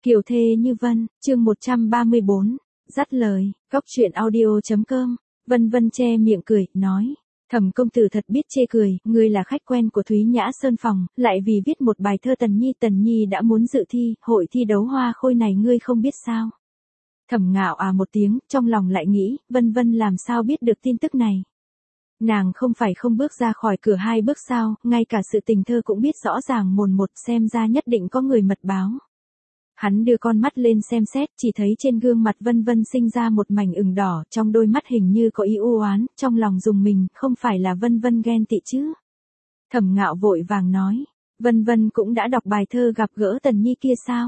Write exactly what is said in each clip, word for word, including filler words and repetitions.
Kiều thê như vân, chương một trăm ba mươi bốn, dắt lời, góc truyện audio.com, vân vân che miệng cười, nói. Thẩm công tử thật biết chê cười, ngươi là khách quen của Thúy Nhã Sơn phòng, lại vì viết một bài thơ Tần Nhi Tần Nhi đã muốn dự thi, hội thi đấu hoa khôi này ngươi không biết sao. Thẩm Ngạo à một tiếng, trong lòng lại nghĩ, vân vân làm sao biết được tin tức này. Nàng không phải không bước ra khỏi cửa hai bước sao, ngay cả sự tình thơ cũng biết rõ ràng mồn một, xem ra nhất định có người mật báo. Hắn đưa con mắt lên xem xét, chỉ thấy trên gương mặt vân vân sinh ra một mảnh ửng đỏ, trong đôi mắt hình như có ý u oán, trong lòng dùng mình, không phải là vân vân ghen tị chứ. Thẩm Ngạo vội vàng nói, vân vân cũng đã đọc bài thơ gặp gỡ Tần Nhi kia sao?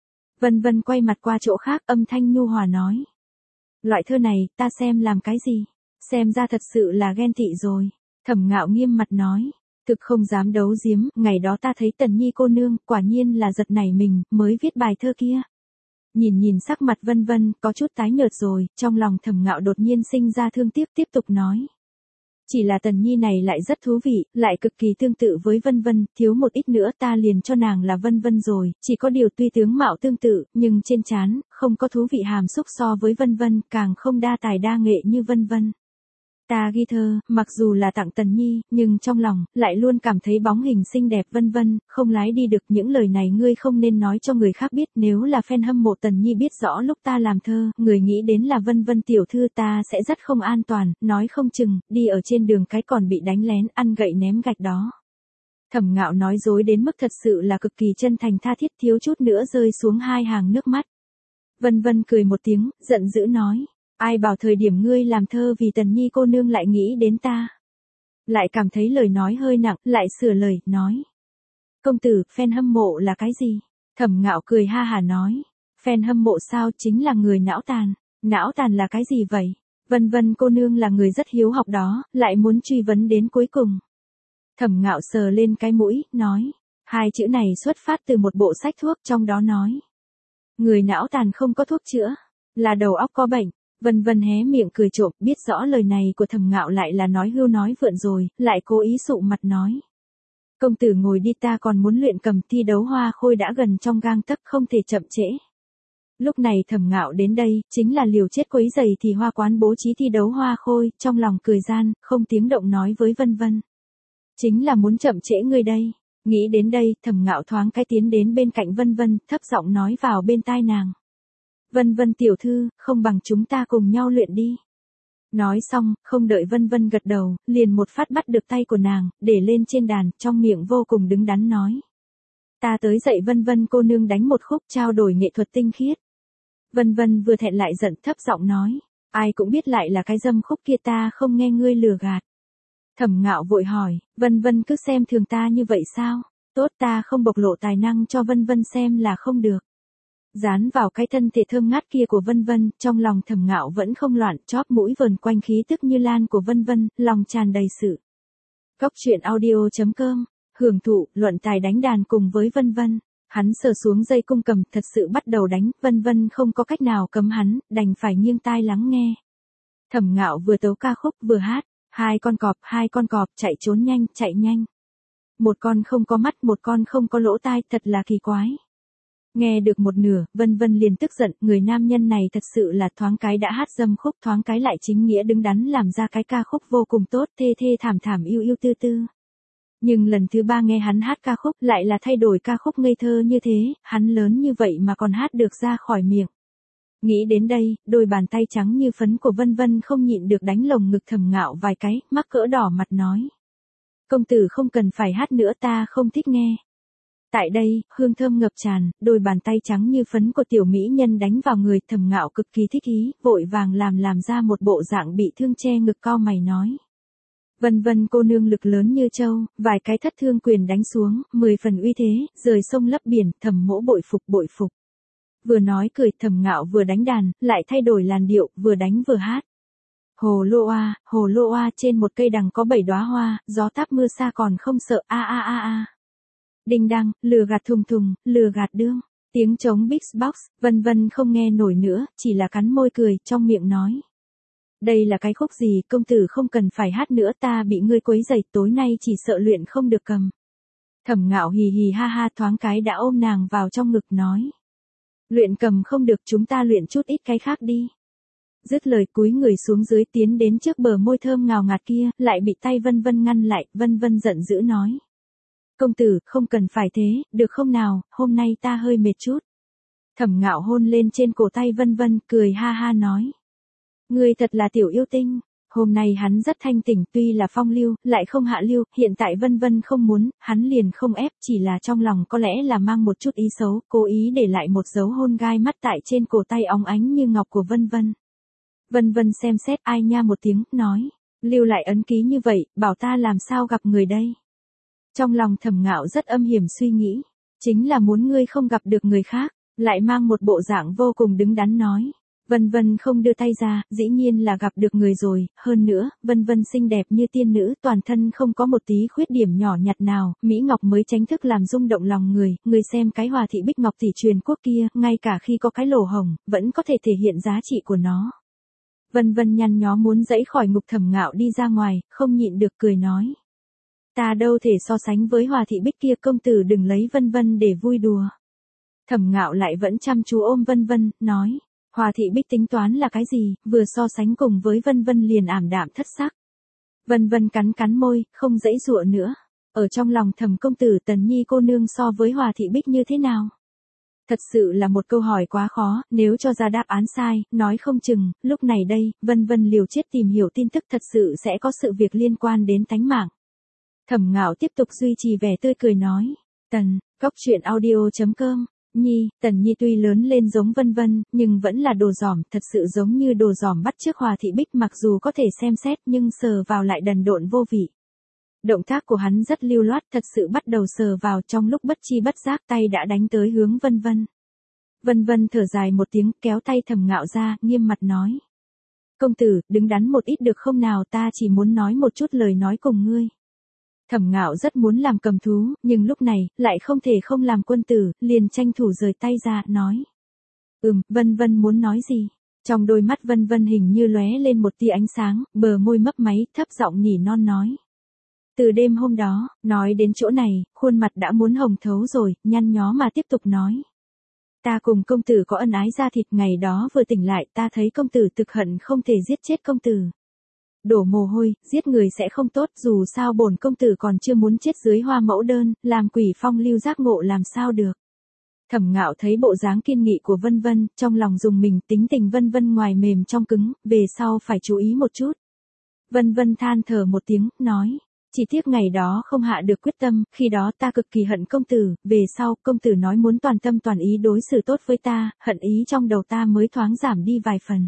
Vân vân quay mặt qua chỗ khác, âm thanh nhu hòa nói. Loại thơ này, ta xem làm cái gì? Xem ra thật sự là ghen tị rồi. Thẩm Ngạo nghiêm mặt nói. Thực không dám đấu giếm, ngày đó ta thấy Tần Nhi cô nương, quả nhiên là giật nảy mình, mới viết bài thơ kia. Nhìn nhìn sắc mặt vân vân, có chút tái nhợt rồi, trong lòng Thẩm Ngạo đột nhiên sinh ra thương tiếc, tiếp tục nói. Chỉ là Tần Nhi này lại rất thú vị, lại cực kỳ tương tự với vân vân, thiếu một ít nữa ta liền cho nàng là vân vân rồi, chỉ có điều tuy tướng mạo tương tự, nhưng trên trán, không có thú vị hàm xúc so với vân vân, càng không đa tài đa nghệ như vân vân. Ta ghi thơ, mặc dù là tặng Tần Nhi, nhưng trong lòng, lại luôn cảm thấy bóng hình xinh đẹp vân vân, không lái đi được. Những lời này ngươi không nên nói cho người khác biết, nếu là fan hâm mộ Tần Nhi biết rõ lúc ta làm thơ, người nghĩ đến là vân vân tiểu thư ta sẽ rất không an toàn, nói không chừng, đi ở trên đường cái còn bị đánh lén, ăn gậy ném gạch đó. Thẩm Ngạo nói dối đến mức thật sự là cực kỳ chân thành tha thiết, thiếu chút nữa rơi xuống hai hàng nước mắt. Vân vân cười một tiếng, giận dữ nói. Ai bảo thời điểm ngươi làm thơ vì Tần Nhi cô nương lại nghĩ đến ta. Lại cảm thấy lời nói hơi nặng, lại sửa lời, nói. Công tử, fan hâm mộ là cái gì? Thẩm Ngạo cười ha hà nói. Fan hâm mộ sao, chính là người não tàn. Não tàn là cái gì vậy? Vân vân cô nương là người rất hiếu học đó, lại muốn truy vấn đến cuối cùng. Thẩm Ngạo sờ lên cái mũi, nói. Hai chữ này xuất phát từ một bộ sách thuốc, trong đó nói. Người não tàn không có thuốc chữa, là đầu óc có bệnh. Vân vân hé miệng cười trộm, biết rõ lời này của Thẩm Ngạo lại là nói hưu nói vượn rồi, lại cố ý sụ mặt nói. Công tử ngồi đi, ta còn muốn luyện cầm, thi đấu hoa khôi đã gần trong gang tấc, không thể chậm trễ. Lúc này Thẩm Ngạo đến đây, chính là liều chết quấy giày thì hoa quán bố trí thi đấu hoa khôi, trong lòng cười gian, không tiếng động nói với vân vân. Chính là muốn chậm trễ ngươi đây. Nghĩ đến đây, Thẩm Ngạo thoáng cái tiến đến bên cạnh vân vân, thấp giọng nói vào bên tai nàng. Vân vân tiểu thư, không bằng chúng ta cùng nhau luyện đi. Nói xong, không đợi vân vân gật đầu, liền một phát bắt được tay của nàng, để lên trên đàn, trong miệng vô cùng đứng đắn nói. Ta tới dạy vân vân cô nương đánh một khúc trao đổi nghệ thuật tinh khiết. Vân vân vừa thẹn lại giận, thấp giọng nói. Ai cũng biết lại là cái dâm khúc kia, ta không nghe ngươi lừa gạt. Thẩm Ngạo vội hỏi, vân vân cứ xem thường ta như vậy sao? Tốt, ta không bộc lộ tài năng cho vân vân xem là không được. Dán vào cái thân thể thơm ngát kia của vân vân, trong lòng Thẩm Ngạo vẫn không loạn, chóp mũi vờn quanh khí tức như lan của vân vân, lòng tràn đầy sự. Góc truyện audio.com, hưởng thụ, luận tài đánh đàn cùng với vân vân. Hắn sờ xuống dây cung cầm, thật sự bắt đầu đánh, vân vân không có cách nào cấm hắn, đành phải nghiêng tai lắng nghe. Thẩm Ngạo vừa tấu ca khúc vừa hát, hai con cọp, hai con cọp, chạy trốn nhanh, chạy nhanh. Một con không có mắt, một con không có lỗ tai, thật là kỳ quái. Nghe được một nửa, vân vân liền tức giận, người nam nhân này thật sự là thoáng cái đã hát dâm khúc, thoáng cái lại chính nghĩa đứng đắn làm ra cái ca khúc vô cùng tốt, thê thê thảm thảm yêu yêu tư tư. Nhưng lần thứ ba nghe hắn hát ca khúc, lại là thay đổi ca khúc ngây thơ như thế, hắn lớn như vậy mà còn hát được ra khỏi miệng. Nghĩ đến đây, đôi bàn tay trắng như phấn của vân vân không nhịn được đánh lồng ngực Thẩm Ngạo vài cái, mắc cỡ đỏ mặt nói. Công tử không cần phải hát nữa, ta không thích nghe. Tại đây, hương thơm ngập tràn, đôi bàn tay trắng như phấn của tiểu mỹ nhân đánh vào người Thẩm Ngạo cực kỳ thích ý, vội vàng làm làm ra một bộ dạng bị thương che ngực cau mày nói. Vân vân cô nương lực lớn như châu, vài cái thất thương quyền đánh xuống, mười phần uy thế, rời sông lấp biển, Thẩm mỗ bội phục bội phục. Vừa nói cười, Thẩm Ngạo vừa đánh đàn, lại thay đổi làn điệu, vừa đánh vừa hát. Hồ lô oa, hồ lô oa, trên một cây đằng có bảy đóa hoa, gió táp mưa xa còn không sợ, a a a a. Đinh đăng, lừa gạt thùng thùng, lừa gạt đương. Tiếng trống Big Box, vân vân không nghe nổi nữa, chỉ là cắn môi cười, trong miệng nói. Đây là cái khúc gì, công tử không cần phải hát nữa, ta bị ngươi quấy rầy, tối nay chỉ sợ luyện không được cầm. Thẩm Ngạo hì hì ha ha thoáng cái đã ôm nàng vào trong ngực nói. Luyện cầm không được, chúng ta luyện chút ít cái khác đi. Dứt lời cúi người xuống dưới tiến đến trước bờ môi thơm ngào ngạt kia, lại bị tay Vân Vân ngăn lại, Vân Vân giận dữ nói. Công tử, không cần phải thế, được không nào, hôm nay ta hơi mệt chút. Thẩm Ngạo hôn lên trên cổ tay Vân Vân, cười ha ha nói. Ngươi thật là tiểu yêu tinh. Hôm nay hắn rất thanh tỉnh, tuy là phong lưu, lại không hạ lưu, hiện tại Vân Vân không muốn, hắn liền không ép, chỉ là trong lòng có lẽ là mang một chút ý xấu, cố ý để lại một dấu hôn gai mắt tại trên cổ tay óng ánh như ngọc của Vân Vân. Vân Vân xem xét ai nha một tiếng, nói, lưu lại ấn ký như vậy, bảo ta làm sao gặp người đây. Trong lòng Thẩm Ngạo rất âm hiểm suy nghĩ, chính là muốn ngươi không gặp được người khác, lại mang một bộ dạng vô cùng đứng đắn nói. Vân Vân không đưa tay ra, dĩ nhiên là gặp được người rồi, hơn nữa, Vân Vân xinh đẹp như tiên nữ, toàn thân không có một tí khuyết điểm nhỏ nhặt nào, Mỹ Ngọc mới tránh thức làm rung động lòng người, người xem cái Hòa thị Bích Ngọc tỷ truyền quốc kia, ngay cả khi có cái lỗ hổng, vẫn có thể thể hiện giá trị của nó. Vân Vân nhăn nhó muốn dẫy khỏi ngục Thẩm Ngạo đi ra ngoài, không nhịn được cười nói. Ta đâu thể so sánh với Hòa thị Bích kia, công tử đừng lấy Vân Vân để vui đùa. Thẩm Ngạo lại vẫn chăm chú ôm Vân Vân, nói. Hòa thị Bích tính toán là cái gì, vừa so sánh cùng với Vân Vân liền ảm đạm thất sắc. Vân Vân cắn cắn môi, không dãy dụa nữa. Ở trong lòng Thẩm công tử Tần Nhi cô nương so với Hòa thị Bích như thế nào? Thật sự là một câu hỏi quá khó, nếu cho ra đáp án sai, nói không chừng, lúc này đây, Vân Vân liều chết tìm hiểu tin tức thật sự sẽ có sự việc liên quan đến tánh mạng. Thẩm Ngạo tiếp tục duy trì vẻ tươi cười nói, Tần, góc truyện audio chấm com. Nhi, Tần Nhi tuy lớn lên giống Vân Vân, nhưng vẫn là đồ giỏm, thật sự giống như đồ giỏm bắt chước Hòa thị Bích, mặc dù có thể xem xét nhưng sờ vào lại đần độn vô vị. Động tác của hắn rất lưu loát, thật sự bắt đầu sờ vào, trong lúc bất chi bất giác tay đã đánh tới hướng Vân Vân. Vân Vân thở dài một tiếng, kéo tay Thẩm Ngạo ra, nghiêm mặt nói. Công tử, đứng đắn một ít được không nào, ta chỉ muốn nói một chút lời nói cùng ngươi. Thẩm Ngạo rất muốn làm cầm thú, nhưng lúc này, lại không thể không làm quân tử, liền tranh thủ rời tay ra, nói. Ừm, Vân Vân muốn nói gì? Trong đôi mắt Vân Vân hình như lóe lên một tia ánh sáng, bờ môi mấp máy, thấp giọng nhỉ non nói. Từ đêm hôm đó, nói đến chỗ này, khuôn mặt đã muốn hồng thấu rồi, nhăn nhó mà tiếp tục nói. Ta cùng công tử có ân ái da thịt, ngày đó vừa tỉnh lại, ta thấy công tử thực hận không thể giết chết công tử. Đổ mồ hôi, giết người sẽ không tốt, dù sao bổn công tử còn chưa muốn chết dưới hoa mẫu đơn, làm quỷ phong lưu giác ngộ làm sao được. Thẩm Ngạo thấy bộ dáng kiên nghị của Vân Vân, trong lòng dùng mình, tính tình Vân Vân ngoài mềm trong cứng, về sau phải chú ý một chút. Vân Vân than thở một tiếng, nói, chỉ tiếc ngày đó không hạ được quyết tâm, khi đó ta cực kỳ hận công tử, về sau công tử nói muốn toàn tâm toàn ý đối xử tốt với ta, hận ý trong đầu ta mới thoáng giảm đi vài phần.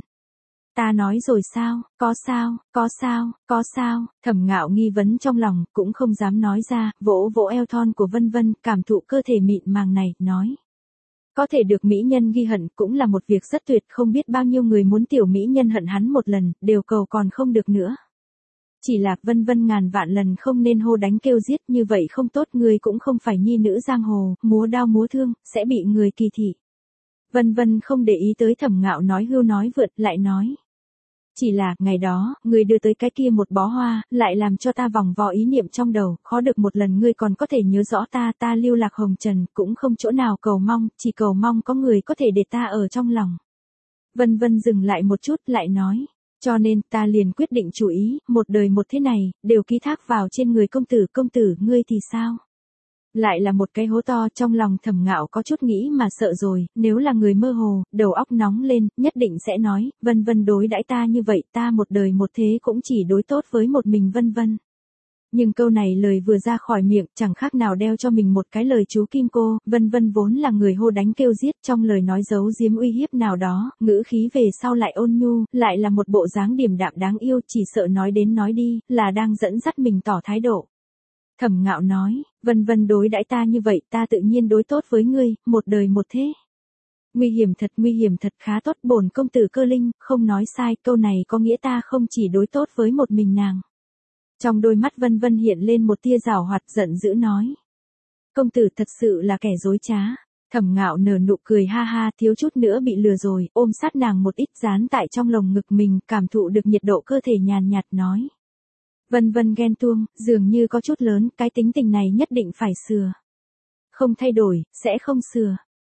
Ta nói rồi sao, có sao, có sao, có sao, Thẩm Ngạo nghi vấn trong lòng, cũng không dám nói ra, vỗ vỗ eo thon của Vân Vân, cảm thụ cơ thể mịn màng này, nói. Có thể được mỹ nhân ghi hận cũng là một việc rất tuyệt, không biết bao nhiêu người muốn tiểu mỹ nhân hận hắn một lần, đều cầu còn không được nữa. Chỉ là Vân Vân ngàn vạn lần không nên hô đánh kêu giết, như vậy không tốt, người cũng không phải nhi nữ giang hồ, múa đao múa thương, sẽ bị người kỳ thị. Vân Vân không để ý tới Thẩm Ngạo nói hưu nói vượt, lại nói. Chỉ là, ngày đó, người đưa tới cái kia một bó hoa, lại làm cho ta vòng vo ý niệm trong đầu, khó được một lần ngươi còn có thể nhớ rõ ta, ta lưu lạc hồng trần, cũng không chỗ nào cầu mong, chỉ cầu mong có người có thể để ta ở trong lòng. Vân Vân dừng lại một chút, lại nói. Cho nên, ta liền quyết định chủ ý, một đời một thế này, đều ký thác vào trên người công tử, công tử, ngươi thì sao? Lại là một cái hố to, trong lòng Thẩm Ngạo có chút nghĩ mà sợ rồi, nếu là người mơ hồ, đầu óc nóng lên, nhất định sẽ nói, Vân Vân đối đãi ta như vậy, ta một đời một thế cũng chỉ đối tốt với một mình Vân Vân. Nhưng câu này lời vừa ra khỏi miệng, chẳng khác nào đeo cho mình một cái lời chú kim cô, Vân Vân vốn là người hô đánh kêu giết, trong lời nói giấu giếm uy hiếp nào đó, ngữ khí về sau lại ôn nhu, lại là một bộ dáng điềm đạm đáng yêu, chỉ sợ nói đến nói đi, là đang dẫn dắt mình tỏ thái độ. Thẩm Ngạo nói, Vân Vân đối đãi ta như vậy, ta tự nhiên đối tốt với ngươi, một đời một thế. Nguy hiểm thật, nguy hiểm thật, khá tốt, bổn công tử cơ linh, không nói sai, câu này có nghĩa ta không chỉ đối tốt với một mình nàng. Trong đôi mắt Vân Vân hiện lên một tia giảo hoạt, giận dữ nói. Công tử thật sự là kẻ dối trá. Thẩm Ngạo nở nụ cười ha ha, thiếu chút nữa bị lừa rồi, ôm sát nàng một ít, dán tại trong lồng ngực mình, cảm thụ được nhiệt độ cơ thể nhàn nhạt nói. Vân Vân ghen tuông, dường như có chút lớn, cái tính tình này nhất định phải sửa. Không thay đổi, sẽ không sửa.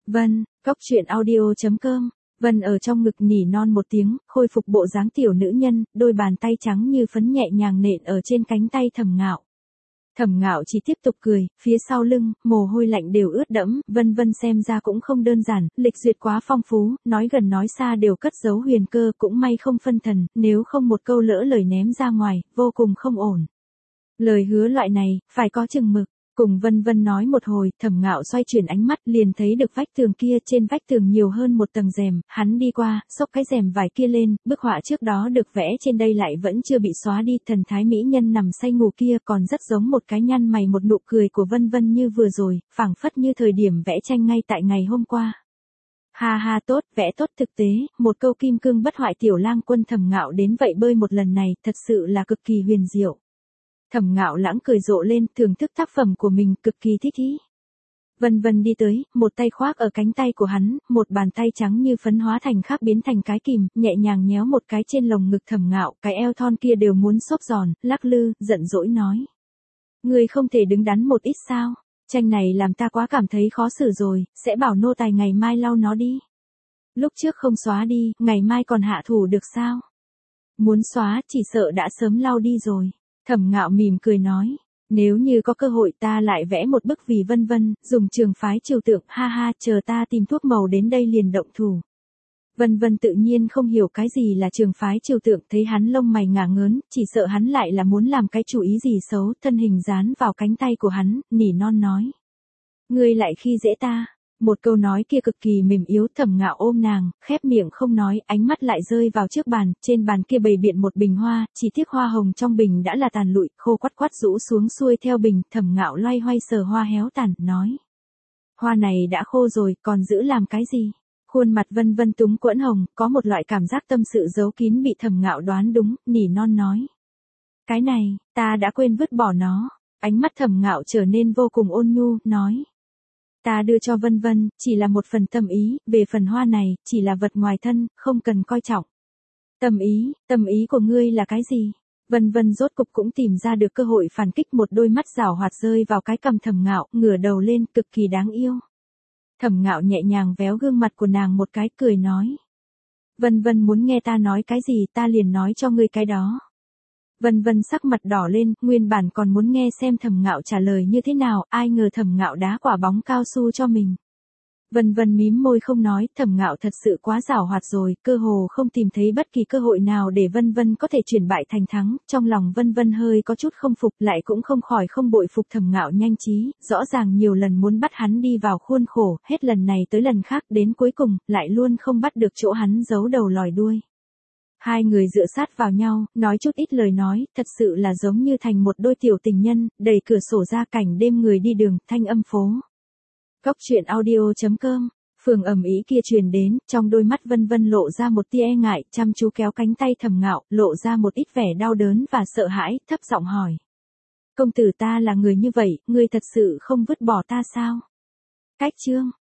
Vân, cóc truyện audio chấm com. Vân ở trong ngực nỉ non một tiếng, khôi phục bộ dáng tiểu nữ nhân, đôi bàn tay trắng như phấn nhẹ nhàng nện ở trên cánh tay Thẩm Ngạo. Thẩm Ngạo chỉ tiếp tục cười, phía sau lưng, mồ hôi lạnh đều ướt đẫm, Vân Vân xem ra cũng không đơn giản, lịch duyệt quá phong phú, nói gần nói xa đều cất giấu huyền cơ, cũng may không phân thần, nếu không một câu lỡ lời ném ra ngoài, vô cùng không ổn. Lời hứa loại này, phải có chừng mực. Cùng Vân Vân nói một hồi, Thẩm Ngạo xoay chuyển ánh mắt, liền thấy được vách tường kia, trên vách tường nhiều hơn một tầng rèm, hắn đi qua, xốc cái rèm vải kia lên, bức họa trước đó được vẽ trên đây lại vẫn chưa bị xóa đi, thần thái mỹ nhân nằm say ngủ kia còn rất giống một cái nhăn mày một nụ cười của Vân Vân như vừa rồi, phảng phất như thời điểm vẽ tranh ngay tại ngày hôm qua. Ha ha tốt, vẽ tốt thực tế, một câu kim cương bất hoại tiểu lang quân Thẩm Ngạo đến vậy bơi một lần này, thật sự là cực kỳ huyền diệu. Thẩm Ngạo lãng cười rộ lên, thưởng thức tác phẩm của mình, cực kỳ thích ý. Vân Vân đi tới, một tay khoác ở cánh tay của hắn, một bàn tay trắng như phấn hóa thành khác biến thành cái kìm, nhẹ nhàng nhéo một cái trên lồng ngực Thẩm Ngạo, cái eo thon kia đều muốn xốp giòn, lắc lư, giận dỗi nói. Ngươi không thể đứng đắn một ít sao? Tranh này làm ta quá cảm thấy khó xử rồi, sẽ bảo nô tài ngày mai lau nó đi. Lúc trước không xóa đi, ngày mai còn hạ thủ được sao? Muốn xóa, chỉ sợ đã sớm lau đi rồi. Thẩm Ngạo mỉm cười nói, nếu như có cơ hội ta lại vẽ một bức vì Vân Vân, dùng trường phái trừu tượng, ha ha, chờ ta tìm thuốc màu đến đây liền động thủ. Vân Vân tự nhiên không hiểu cái gì là trường phái trừu tượng, thấy hắn lông mày ngả ngớn, chỉ sợ hắn lại là muốn làm cái chủ ý gì xấu, thân hình dán vào cánh tay của hắn, nỉ non nói. Ngươi lại khi dễ ta. Một câu nói kia cực kỳ mềm yếu, Thẩm Ngạo ôm nàng, khép miệng không nói, ánh mắt lại rơi vào trước bàn, trên bàn kia bày biện một bình hoa, chỉ tiếc hoa hồng trong bình đã là tàn lụi, khô quắt quắt rũ xuống xuôi theo bình, Thẩm Ngạo loay hoay sờ hoa héo tàn, nói. Hoa này đã khô rồi, còn giữ làm cái gì? Khuôn mặt Vân Vân túng quẫn hồng, có một loại cảm giác tâm sự giấu kín bị Thẩm Ngạo đoán đúng, nỉ non nói. Cái này, ta đã quên vứt bỏ nó. Ánh mắt Thẩm Ngạo trở nên vô cùng ôn nhu, nói. Ta đưa cho Vân Vân, chỉ là một phần tâm ý, về phần hoa này, chỉ là vật ngoài thân, không cần coi trọng. Tâm ý, tâm ý của ngươi là cái gì? Vân Vân rốt cục cũng tìm ra được cơ hội phản kích, một đôi mắt giảo hoạt rơi vào cái cằm Thẩm Ngạo, ngửa đầu lên, cực kỳ đáng yêu. Thẩm Ngạo nhẹ nhàng véo gương mặt của nàng một cái, cười nói. Vân Vân muốn nghe ta nói cái gì ta liền nói cho ngươi cái đó. Vân Vân sắc mặt đỏ lên, nguyên bản còn muốn nghe xem Thẩm Ngạo trả lời như thế nào, ai ngờ Thẩm Ngạo đá quả bóng cao su cho mình. Vân Vân mím môi không nói, Thẩm Ngạo thật sự quá giảo hoạt rồi, cơ hồ không tìm thấy bất kỳ cơ hội nào để Vân Vân có thể chuyển bại thành thắng, trong lòng Vân Vân hơi có chút không phục, lại cũng không khỏi không bội phục Thẩm Ngạo nhanh trí, rõ ràng nhiều lần muốn bắt hắn đi vào khuôn khổ, hết lần này tới lần khác, đến cuối cùng, lại luôn không bắt được chỗ hắn giấu đầu lòi đuôi. Hai người dựa sát vào nhau, nói chút ít lời nói, thật sự là giống như thành một đôi tiểu tình nhân, đẩy cửa sổ ra cảnh đêm người đi đường, thanh âm phố. Cóc truyện audio chấm com, phường ầm ĩ kia truyền đến, trong đôi mắt Vân Vân lộ ra một tia e ngại, chăm chú kéo cánh tay Thẩm Ngạo, lộ ra một ít vẻ đau đớn và sợ hãi, thấp giọng hỏi. Công tử ta là người như vậy, ngươi thật sự không vứt bỏ ta sao? Cách chương.